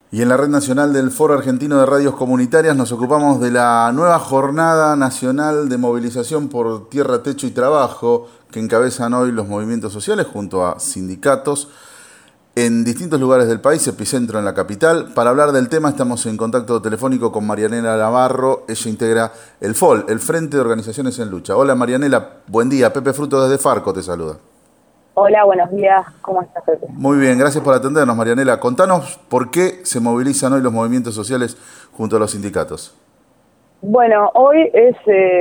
Y en la Red Nacional del Foro Argentino de Radios Comunitarias nos ocupamos de la nueva Jornada Nacional de Movilización por Tierra, Techo y Trabajo que encabezan hoy los movimientos sociales junto a sindicatos en distintos lugares del país, epicentro en la capital. Para hablar del tema estamos en contacto telefónico con Marianela Navarro. Ella integra el FOL, el Frente de Organizaciones en Lucha. Hola Marianela, buen día. Pepe Fruto desde Farco te saluda. Hola, buenos días. ¿Cómo estás, Pepe? Muy bien, gracias por atendernos, Marianela. Contanos por qué se movilizan hoy los movimientos sociales junto a los sindicatos. Bueno, hoy es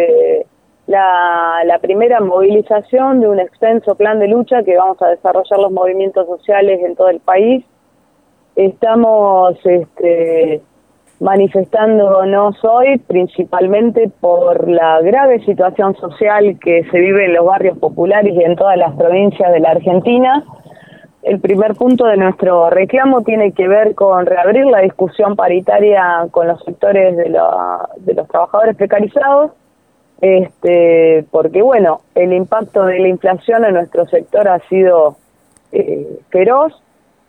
la primera movilización de un extenso plan de lucha que vamos a desarrollar los movimientos sociales en todo el país. Estamos manifestándonos hoy principalmente por la grave situación social que se vive en los barrios populares y en todas las provincias de la Argentina. El primer punto de nuestro reclamo tiene que ver con reabrir la discusión paritaria con los sectores de los trabajadores precarizados, porque bueno, el impacto de la inflación en nuestro sector ha sido feroz,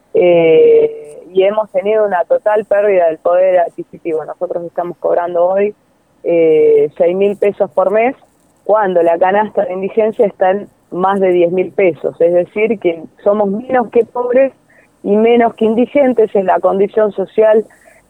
y hemos tenido una total pérdida del poder adquisitivo. Nosotros estamos cobrando hoy 6.000 pesos por mes, cuando la canasta de indigencia está en más de 10.000 pesos. Es decir, que somos menos que pobres y menos que indigentes en la condición social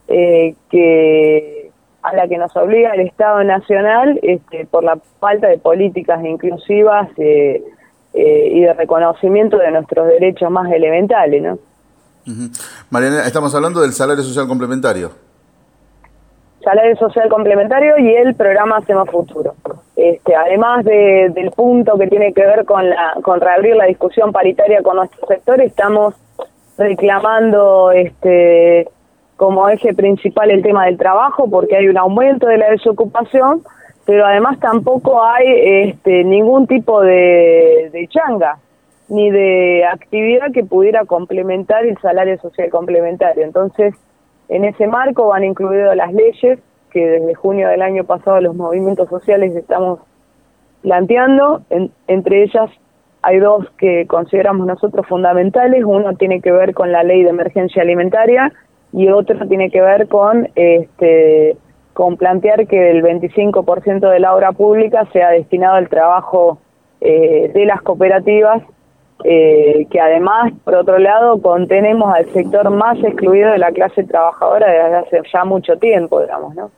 a la que nos obliga el Estado Nacional por la falta de políticas inclusivas y de reconocimiento de nuestros derechos más elementales, ¿no? Marianela, estamos hablando del salario social complementario. Salario social complementario y el programa Hacemos Futuro. Además del punto que tiene que ver con reabrir la discusión paritaria con nuestro sector, estamos reclamando como eje principal el tema del trabajo, porque hay un aumento de la desocupación, pero además tampoco hay ningún tipo de changa ni de actividad que pudiera complementar el salario social complementario. Entonces, en ese marco van incluidas las leyes que desde junio del año pasado los movimientos sociales estamos planteando. Entre ellas hay dos que consideramos nosotros fundamentales. Uno tiene que ver con la ley de emergencia alimentaria y otro tiene que ver con plantear que el 25% de la obra pública sea destinado al trabajo de las cooperativas, que además, por otro lado, contenemos al sector más excluido de la clase trabajadora desde hace ya mucho tiempo, digamos, ¿no?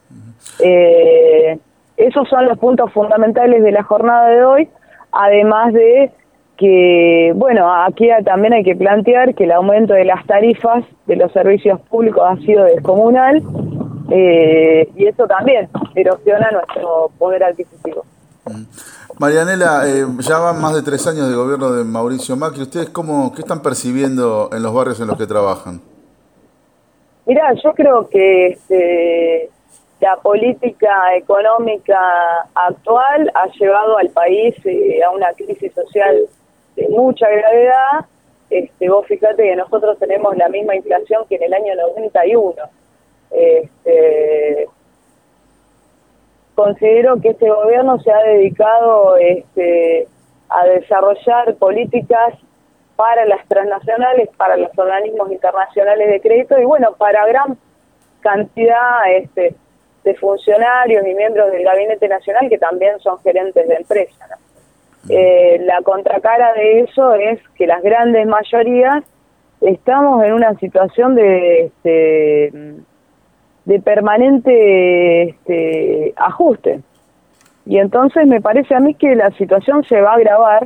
Esos son los puntos fundamentales de la jornada de hoy, además de que, bueno, aquí también hay que plantear que el aumento de las tarifas de los servicios públicos ha sido descomunal, y eso también erosiona nuestro poder adquisitivo. Marianela, ya van más de 3 años de gobierno de Mauricio Macri. ¿Ustedes qué están percibiendo en los barrios en los que trabajan? Mirá, yo creo que la política económica actual ha llevado al país a una crisis social de mucha gravedad. Vos fíjate que nosotros tenemos la misma inflación que en el año 91. Considero que este gobierno se ha dedicado a desarrollar políticas para las transnacionales, para los organismos internacionales de crédito y bueno, para gran cantidad de funcionarios y miembros del Gabinete Nacional que también son gerentes de empresas, ¿no? La contracara de eso es que las grandes mayorías estamos en una situación de permanente ajuste. Y entonces me parece a mí que la situación se va a agravar,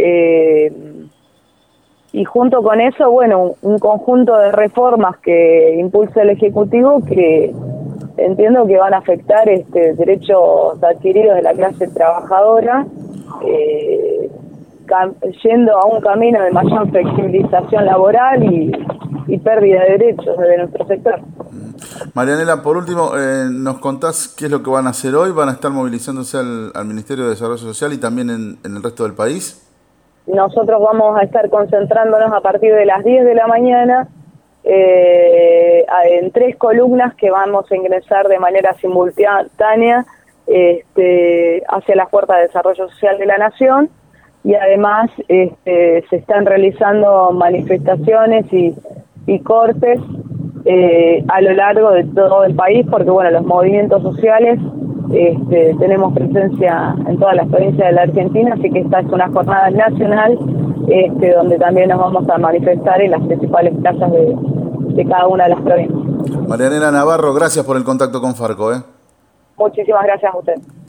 y junto con eso, bueno, un conjunto de reformas que impulsa el Ejecutivo que entiendo que van a afectar derechos adquiridos de la clase trabajadora, yendo a un camino de mayor flexibilización laboral y pérdida de derechos de nuestro sector. Marianela, por último, ¿nos contás qué es lo que van a hacer hoy? ¿Van a estar movilizándose al Ministerio de Desarrollo Social y también en el resto del país? Nosotros vamos a estar concentrándonos a partir de las 10 de la mañana en 3 columnas que vamos a ingresar de manera simultánea hacia las puertas de Desarrollo Social de la Nación, y además se están realizando manifestaciones y cortes a lo largo de todo el país, porque bueno, los movimientos sociales tenemos presencia en todas las provincias de la Argentina, así que esta es una jornada nacional donde también nos vamos a manifestar en las principales plazas de cada una de las provincias. Marianela Navarro, gracias por el contacto con Farco. Muchísimas gracias a usted.